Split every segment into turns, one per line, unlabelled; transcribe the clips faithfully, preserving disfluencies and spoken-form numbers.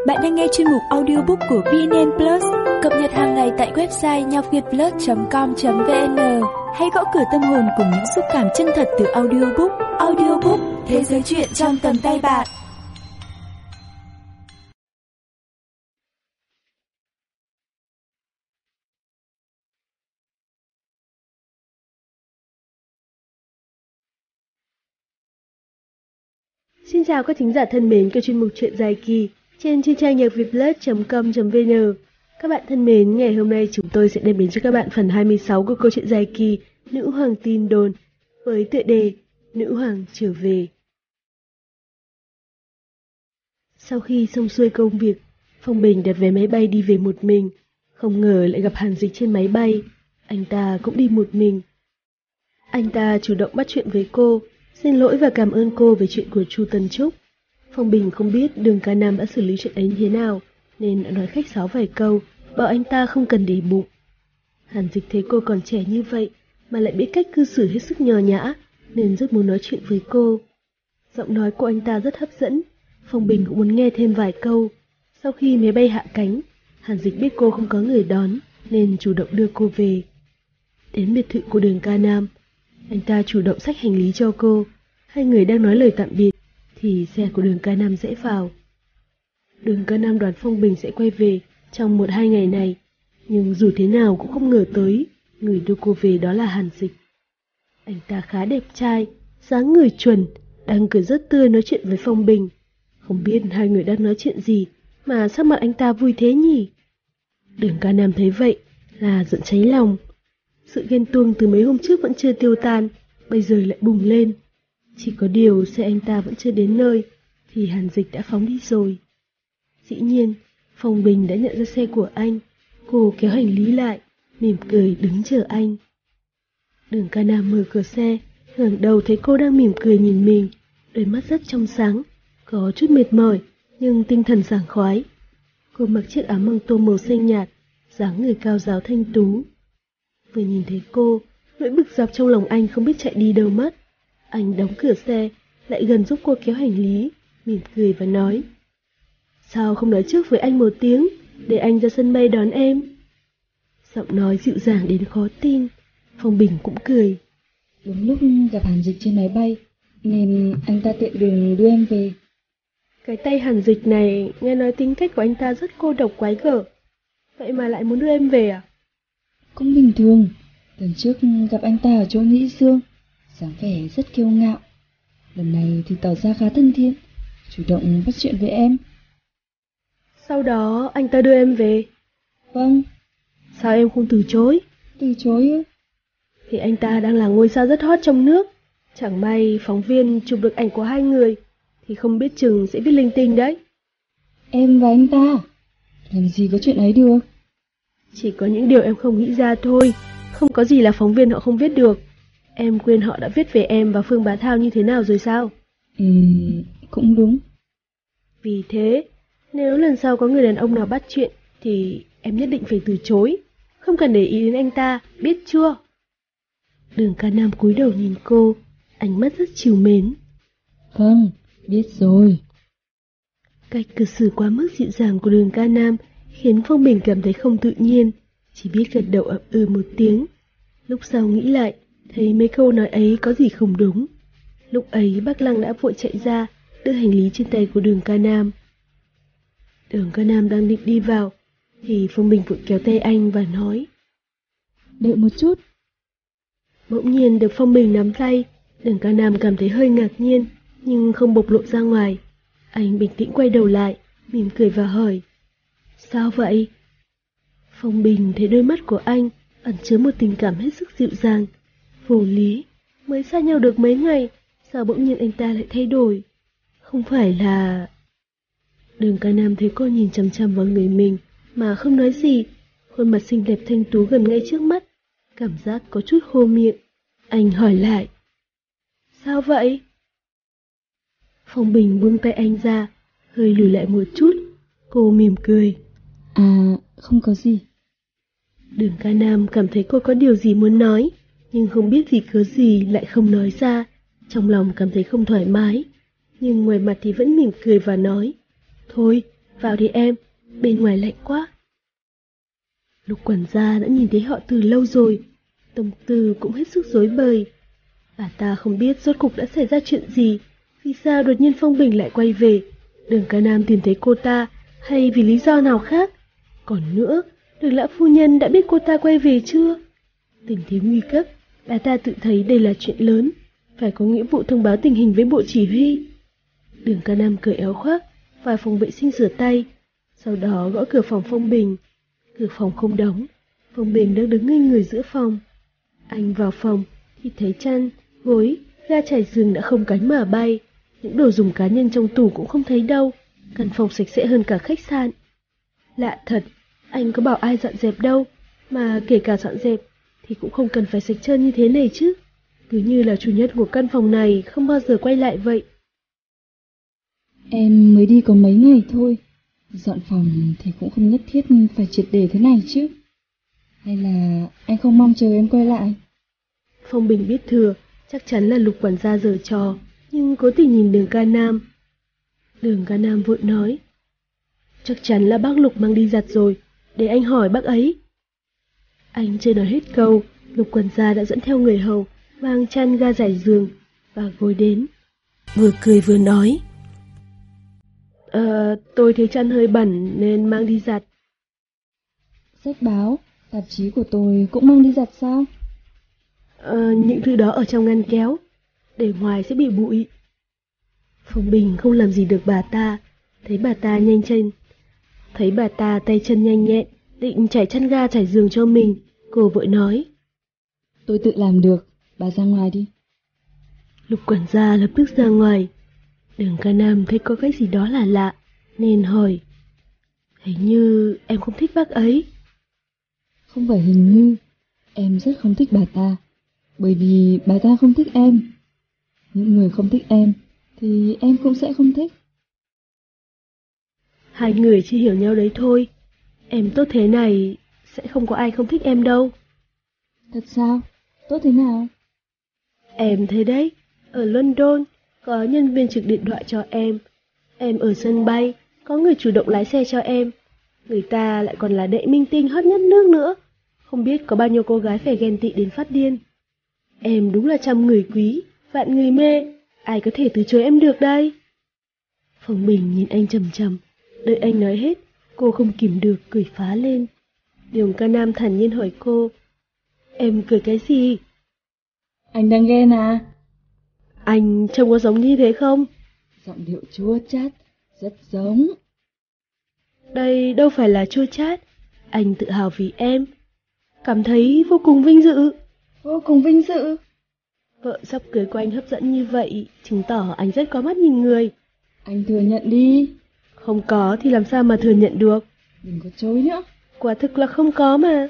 Bạn đang nghe chuyên mục audiobook của vê en en Plus, cập nhật hàng ngày tại website nhocvietplus chấm com chấm vn. Hãy gõ cửa tâm hồn cùng những xúc cảm chân thật từ audiobook. Audiobook, thế giới truyện trong tầm tay bạn.
Xin chào các thính giả thân mến của chuyên mục truyện dài kỳ trên trên trang nhocvietplus chấm com chấm vn. Các bạn thân mến, ngày hôm nay chúng tôi sẽ đem đến cho các bạn phần hai mươi sáu của câu chuyện dài kỳ Nữ Hoàng Tin Đồn với tựa đề Nữ Hoàng Trở Về. Sau khi xong xuôi công việc, Phong Bình đặt vé máy bay đi về một mình. Không ngờ lại gặp Hàn Dịch trên máy bay. Anh ta cũng đi một mình. Anh ta chủ động bắt chuyện với cô, xin lỗi và cảm ơn cô về chuyện của Chu Tân Trúc. Phong Bình không biết Đường Ca Nam đã xử lý chuyện ấy như thế nào, nên đã nói khách sáo vài câu, bảo anh ta không cần để bụng. Hàn Dịch thấy cô còn trẻ như vậy, mà lại biết cách cư xử hết sức nho nhã, nên rất muốn nói chuyện với cô. Giọng nói của anh ta rất hấp dẫn, Phong Bình cũng muốn nghe thêm vài câu. Sau khi máy bay hạ cánh, Hàn Dịch biết cô không có người đón, nên chủ động đưa cô về. Đến biệt thự của Đường Ca Nam, anh ta chủ động xách hành lý cho cô. Hai người đang nói lời tạm biệt thì xe của Đường Ca Nam sẽ vào. Đường Ca Nam đoán Phong Bình sẽ quay về trong một hai ngày này, nhưng dù thế nào cũng không ngờ tới người đưa cô về đó là Hàn Dịch. Anh ta khá đẹp trai, dáng người chuẩn, đang cười rất tươi nói chuyện với Phong Bình. Không biết hai người đang nói chuyện gì mà sắc mặt anh ta vui thế nhỉ? Đường Ca Nam thấy vậy là giận cháy lòng. Sự ghen tuông từ mấy hôm trước vẫn chưa tiêu tan, bây giờ lại bùng lên. Chỉ có điều xe anh ta vẫn chưa đến nơi, thì Hàn Dịch đã phóng đi rồi. Dĩ nhiên, Phong Bình đã nhận ra xe của anh. Cô kéo hành lý lại, mỉm cười đứng chờ anh. Đường Ca Nam mở cửa xe, ngẩng đầu thấy cô đang mỉm cười nhìn mình, đôi mắt rất trong sáng, có chút mệt mỏi, nhưng tinh thần sảng khoái. Cô mặc chiếc áo măng tô màu xanh nhạt, dáng người cao ráo thanh tú. Vừa nhìn thấy cô, nỗi bực dọc trong lòng anh không biết chạy đi đâu mất. Anh đóng cửa xe, lại gần giúp cô kéo hành lý, mỉm cười và nói: "Sao không nói trước với anh một tiếng, để anh ra sân bay đón em?" Giọng nói dịu dàng đến khó tin. Phong Bình cũng cười.
Đúng lúc gặp Hàn Dịch trên máy bay, nên anh ta tiện đường đưa em về.
Cái tay Hàn Dịch này, nghe nói tính cách của anh ta rất cô độc quái gở. Vậy mà lại muốn đưa em về à?
Cũng bình thường, lần trước gặp anh ta ở chỗ Nhĩ Dương, dáng vẻ rất kiêu ngạo. Lần này thì tỏ ra khá thân thiện, chủ động bắt chuyện với em.
Sau đó anh ta đưa em về?
Vâng.
Sao em không từ chối?
Từ chối ư?
Thì anh ta đang là ngôi sao rất hot trong nước. Chẳng may phóng viên chụp được ảnh của hai người, thì không biết chừng sẽ viết linh tinh đấy.
Em và anh ta? Làm gì có chuyện ấy được?
Chỉ có những điều em không nghĩ ra thôi. Không có gì là phóng viên họ không viết được. Em quên họ đã viết về em và Phương Bá Thao như thế nào rồi sao?
Ừm, cũng đúng.
Vì thế, nếu lần sau có người đàn ông nào bắt chuyện, thì em nhất định phải từ chối. Không cần để ý đến anh ta, biết chưa? Đường Ca Nam cúi đầu nhìn cô, ánh mắt rất trìu mến.
Vâng, biết rồi.
Cách cư xử quá mức dịu dàng của Đường Ca Nam khiến Phong Bình cảm thấy không tự nhiên, chỉ biết gật đầu ậm ừ một tiếng. Lúc sau nghĩ lại, thấy mấy câu nói ấy có gì không đúng. Lúc ấy bác Lăng đã vội chạy ra, đưa hành lý trên tay của Đường Ca Nam. Đường Ca Nam đang định đi vào, thì Phong Bình vội kéo tay anh và nói:
"Đợi một chút."
Bỗng nhiên được Phong Bình nắm tay, Đường Ca Nam cảm thấy hơi ngạc nhiên, nhưng không bộc lộ ra ngoài. Anh bình tĩnh quay đầu lại, mỉm cười và hỏi: "Sao vậy?" Phong Bình thấy đôi mắt của anh ẩn chứa một tình cảm hết sức dịu dàng. Vô lý, mới xa nhau được mấy ngày, sao bỗng nhiên anh ta lại thay đổi? Không phải là... Đường Ca Nam thấy cô nhìn chằm chằm vào người mình mà không nói gì. Khuôn mặt xinh đẹp thanh tú gần ngay trước mắt, cảm giác có chút khô miệng. Anh hỏi lại: "Sao vậy?" Phong Bình buông tay anh ra, hơi lùi lại một chút. Cô mỉm cười:
"À, không có gì."
Đường Ca Nam cảm thấy cô có điều gì muốn nói, nhưng không biết vì cớ gì lại không nói ra. Trong lòng cảm thấy không thoải mái, nhưng ngoài mặt thì vẫn mỉm cười và nói: "Thôi, Vào đi em, bên ngoài lạnh quá. Lục quản gia đã nhìn thấy họ từ lâu rồi, tâm tư cũng hết sức rối bời. Bà ta không biết rốt cục đã xảy ra chuyện gì, vì sao đột nhiên Phong Bình lại quay về, Đường Ca Nam tìm thấy cô ta, hay vì lý do nào khác. Còn nữa, Đường lão phu nhân đã biết cô ta quay về chưa? Tình thế nguy cấp, bà ta tự thấy đây là chuyện lớn, phải có nghĩa vụ thông báo tình hình với bộ chỉ huy. Đường Ca Nam cởi áo khoác, vào phòng vệ sinh rửa tay, sau đó gõ cửa phòng Phong Bình. Cửa phòng không đóng, Phong Bình đang đứng ngây người giữa phòng. Anh vào phòng thì thấy chăn, gối, ga trải giường đã không cánh mà bay, những đồ dùng cá nhân trong tủ cũng không thấy đâu, căn phòng sạch sẽ hơn cả khách sạn. Lạ thật, anh có bảo ai dọn dẹp đâu, mà kể cả dọn dẹp thì cũng không cần phải sạch trơn như thế này chứ, cứ như là chủ nhân của căn phòng này không bao giờ quay lại vậy.
Em mới đi có mấy ngày thôi, dọn phòng thì cũng không nhất thiết phải triệt để thế này chứ. Hay là anh không mong chờ em quay lại?
Phong Bình biết thừa, chắc chắn là Lục quản gia giở trò, nhưng cố tình nhìn Đường Ca Nam. Đường Ca Nam vội nói, chắc chắn là bác Lục mang đi giặt rồi, để anh hỏi bác ấy. Anh chưa nói hết câu, Lục quản gia đã dẫn theo người hầu, mang chăn ga trải giường và gối đến. Vừa cười vừa nói, Ờ, tôi thấy chăn hơi bẩn nên mang đi giặt.
Sách báo, tạp chí của tôi cũng mang đi giặt sao?
Ờ, những thứ đó ở trong ngăn kéo, để ngoài sẽ bị bụi. Phong Bình không làm gì được bà ta, thấy bà ta nhanh chân, thấy bà ta tay chân nhanh nhẹn, định trải chăn ga trải giường cho mình, cô vội nói,
tôi tự làm được, bà ra ngoài đi.
Lục quản gia lập tức ra ngoài. Đường Ca Nam thấy có cái gì đó là lạ, nên hỏi, hình như em không thích bác ấy.
Không phải hình như, em rất không thích bà ta, bởi vì bà ta không thích em. Những người không thích em, thì em cũng sẽ không thích.
Hai người chỉ hiểu nhau đấy thôi, em tốt thế này, sẽ không có ai không thích em đâu.
Thật sao? Tốt thế nào?
Em thấy đấy, ở London, có nhân viên trực điện thoại cho em. Em ở sân bay, có người chủ động lái xe cho em. Người ta lại còn là đệ minh tinh hot nhất nước nữa. Không biết có bao nhiêu cô gái phải ghen tị đến phát điên. Em đúng là trăm người quý, vạn người mê. Ai có thể từ chối em được đây? Phong Bình nhìn anh chằm chằm. Đợi anh nói hết, cô không kìm được cười phá lên. Đường Ca Nam thản nhiên hỏi cô, em cười cái gì?
Anh đang ghen à?
Anh trông có giống như thế không?
Giọng điệu chua chát, rất giống.
Đây đâu phải là chua chát, anh tự hào vì em, cảm thấy vô cùng vinh dự.
Vô cùng vinh dự?
Vợ sắp cưới của anh hấp dẫn như vậy, chứng tỏ anh rất có mắt nhìn người.
Anh thừa nhận đi.
Không có thì làm sao mà thừa nhận được.
Đừng có chối nữa.
Quả thực là không có mà.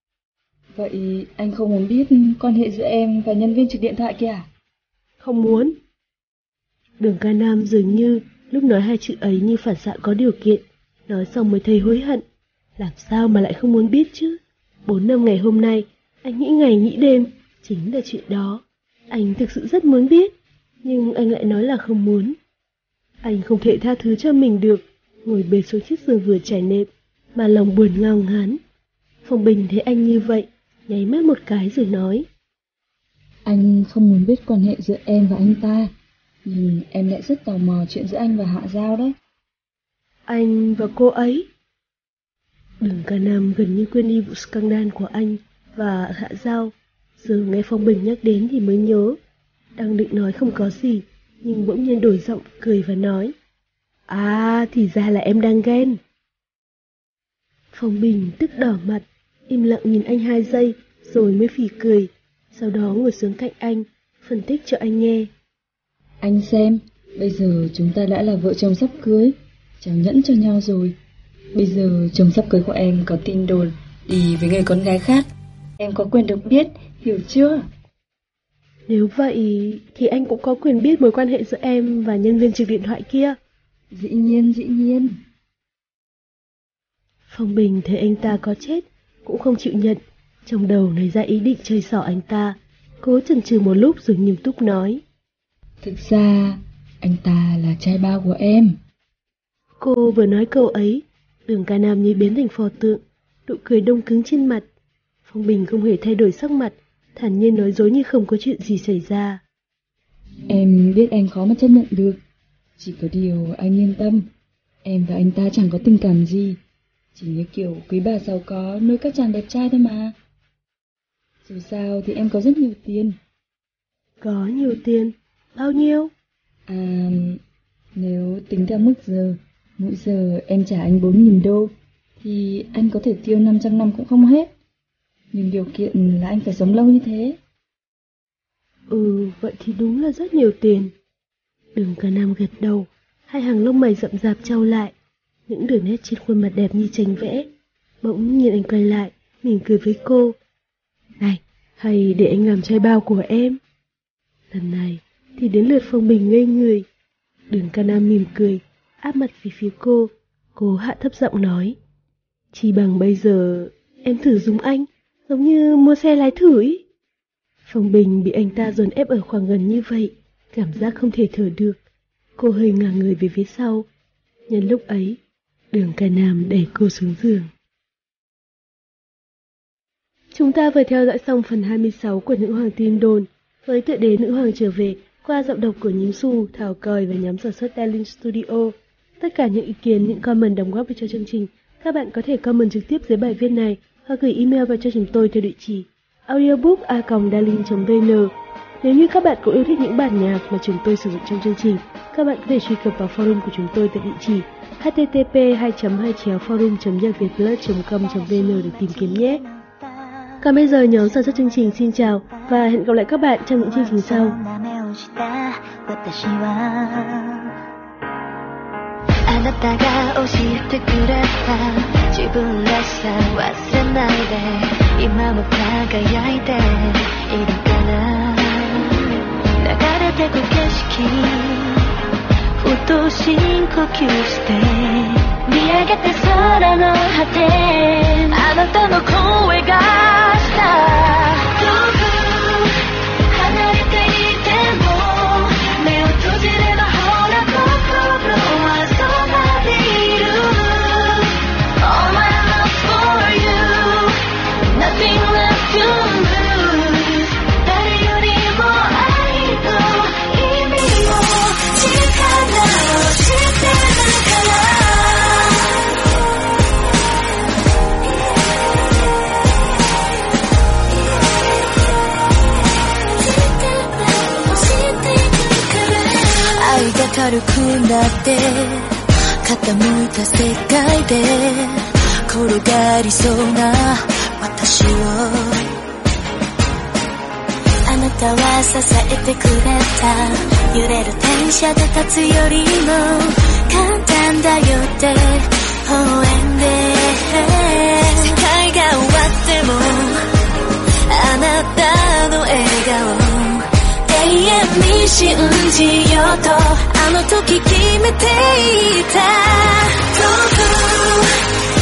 Vậy anh không muốn biết quan hệ giữa em và nhân viên trực điện thoại kia à?
Không muốn. Đường Ca Nam dường như lúc nói hai chữ ấy như phản xạ có điều kiện, nói xong mới thấy hối hận. Làm sao mà lại không muốn biết chứ? Bốn năm ngày hôm nay, anh nghĩ ngày nghĩ đêm, chính là chuyện đó. Anh thực sự rất muốn biết, nhưng anh lại nói là không muốn. Anh không thể tha thứ cho mình được, ngồi bệt xuống chiếc giường vừa trải nệm, mà lòng buồn ngao ngán. Phong Bình thấy anh như vậy, nháy mắt một cái rồi nói,
anh không muốn biết quan hệ giữa em và anh ta, nhưng em lại rất tò mò chuyện giữa anh và Hạ Giao đấy.
Anh và cô ấy? Đường Ca Nam gần như quên đi vụ scandal của anh và Hạ Giao. Giờ nghe Phong Bình nhắc đến thì mới nhớ. Đang định nói không có gì, nhưng bỗng nhiên đổi giọng cười và nói, à thì ra là em đang ghen. Phong Bình tức đỏ mặt, im lặng nhìn anh hai giây rồi mới phì cười. Sau đó ngồi xuống cạnh anh, phân tích cho anh nghe.
Anh xem, bây giờ chúng ta đã là vợ chồng sắp cưới, trao nhẫn cho nhau rồi. Bây giờ chồng sắp cưới của em có tin đồn đi với người con gái khác, em có quyền được biết, hiểu chưa?
Nếu vậy thì anh cũng có quyền biết mối quan hệ giữa em và nhân viên trực điện thoại kia.
Dĩ nhiên, dĩ nhiên.
Phong Bình thấy anh ta có chết cũng không chịu nhận, trong đầu nảy ra ý định chơi xỏ anh ta. Cố chần chừ một lúc rồi nghiêm túc nói,
thực ra anh ta là trai bao của em.
Cô vừa nói câu ấy, Đường Ca Nam như biến thành pho tượng, nụ cười đông cứng trên mặt. Phong Bình không hề thay đổi sắc mặt, thản nhiên nói dối như không có chuyện gì xảy ra.
Em biết anh khó mà chấp nhận được. Chỉ có điều anh yên tâm, em và anh ta chẳng có tình cảm gì. Chỉ như kiểu quý bà giàu có nuôi các chàng đẹp trai thôi mà. Dù sao thì em có rất nhiều tiền.
Có nhiều tiền? Bao nhiêu?
À, nếu tính theo mức giờ, mỗi giờ em trả anh bốn nghìn đô, thì anh có thể tiêu năm trăm năm cũng không hết. Nhưng điều kiện là anh phải sống lâu như thế.
Ừ, vậy thì đúng là rất nhiều tiền. Đường Ca Nam gật đầu, hai hàng lông mày rậm rạp trao lại, những đường nét trên khuôn mặt đẹp như tranh vẽ. Bỗng nhìn anh quay lại, mỉm cười với cô. Này, hay để anh làm trai bao của em. Lần này thì đến lượt Phong Bình ngây người. Đường Ca Nam mỉm cười, áp mặt về phía cô. Cô hạ thấp giọng nói. Chỉ bằng bây giờ em thử dùng anh, giống như mua xe lái thử ý. Phong Bình bị anh ta dồn ép ở khoảng gần như vậy, cảm giác không thể thở được. Cô hơi ngả người về phía sau. Nhân lúc ấy, Đường Ca Nam đẩy cô xuống giường. Chúng ta vừa theo dõi xong phần hai mươi sáu của Nữ Hoàng Tin Đồn, với tựa đề Nữ Hoàng Trở Về qua giọng đọc của Nhím Xu, Thảo Cời và nhóm sản xuất Darling Studio. Tất cả những ý kiến, những comment đóng góp về cho chương trình, các bạn có thể comment trực tiếp dưới bài viết này hoặc gửi email vào cho chúng tôi theo địa chỉ audiobook a còng darling chấm vn. Nếu như các bạn cũng yêu thích những bản nhạc mà chúng tôi sử dụng trong chương trình, các bạn có thể truy cập vào forum của chúng tôi tại địa chỉ h t t p hai chấm hai chéo forum chấm nhacvietplus chấm com chấm vn để tìm kiếm nhé. Còn bây giờ nhóm sản xuất chương trình xin chào và hẹn gặp lại các bạn trong những chương trình sau.
あなたが教えてくれた自分らしさ忘れないで今も輝いているから流れてく景色ふと深呼吸して見上げて空の果てあなたの声がした遠く離れていても目を閉じればほら心はNothing left to lose 誰よりも愛と意味を力を知ってるから愛が軽くなって傾いた世界で転がりそうな私をあなたは支えてくれた揺れる電車で立つよりも簡単だよって応援で世界が終わってもあなたの笑顔永遠に信じようとあの時決めていた遠く